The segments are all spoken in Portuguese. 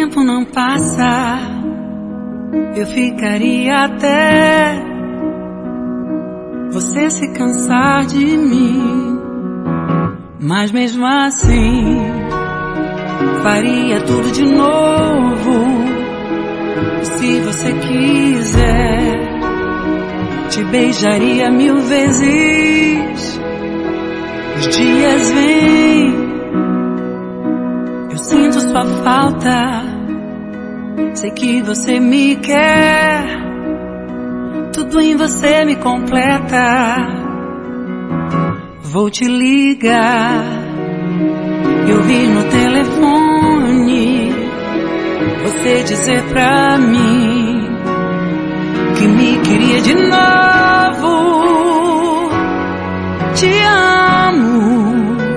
tempo não passa, eu ficaria até você se cansar de mim. Mas mesmo assim, faria tudo de novo. E se você quiser, te beijaria 1000 vezes. Os dias vêm, eu sinto sua falta. Sei que você me quer, tudo em você me completa. Vou te ligar, eu vi no telefone você dizer pra mim que me queria de novo. Te amo.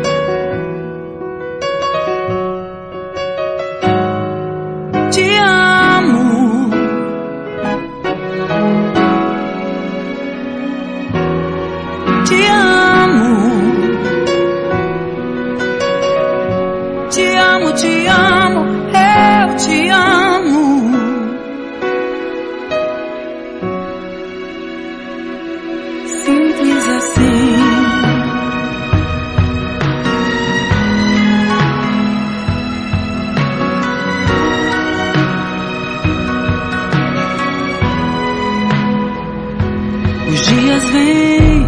Te amo. Te amo. Te amo, te amo, eu te amo. Simples assim. Os dias vêm,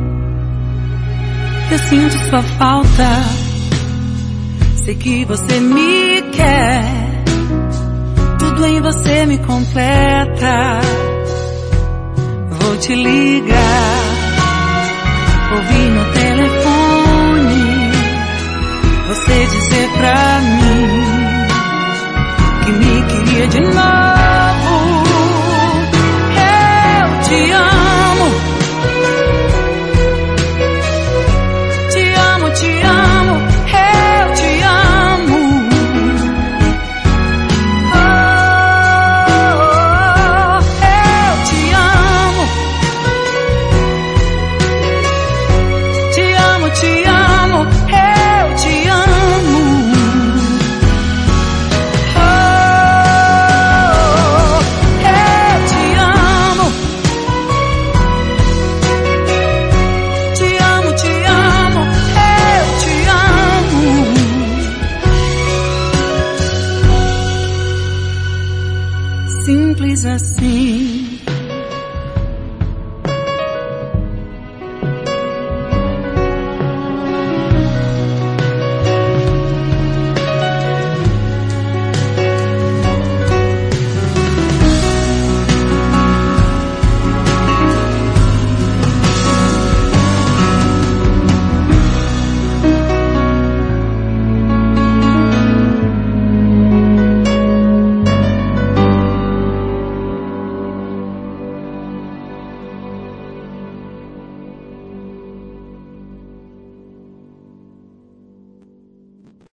eu sinto sua falta. Sei que você me quer, tudo em você me completa. Vou te ligar, ouvi no telefone você dizer pra mim que me queria de novo. Eu te amo. Te amo, te amo. Eu te amo. Oh, eu te amo. Te amo, te amo. Eu te amo. Oh, eu te amo. Te amo, te amo. Eu te amo. Simples assim.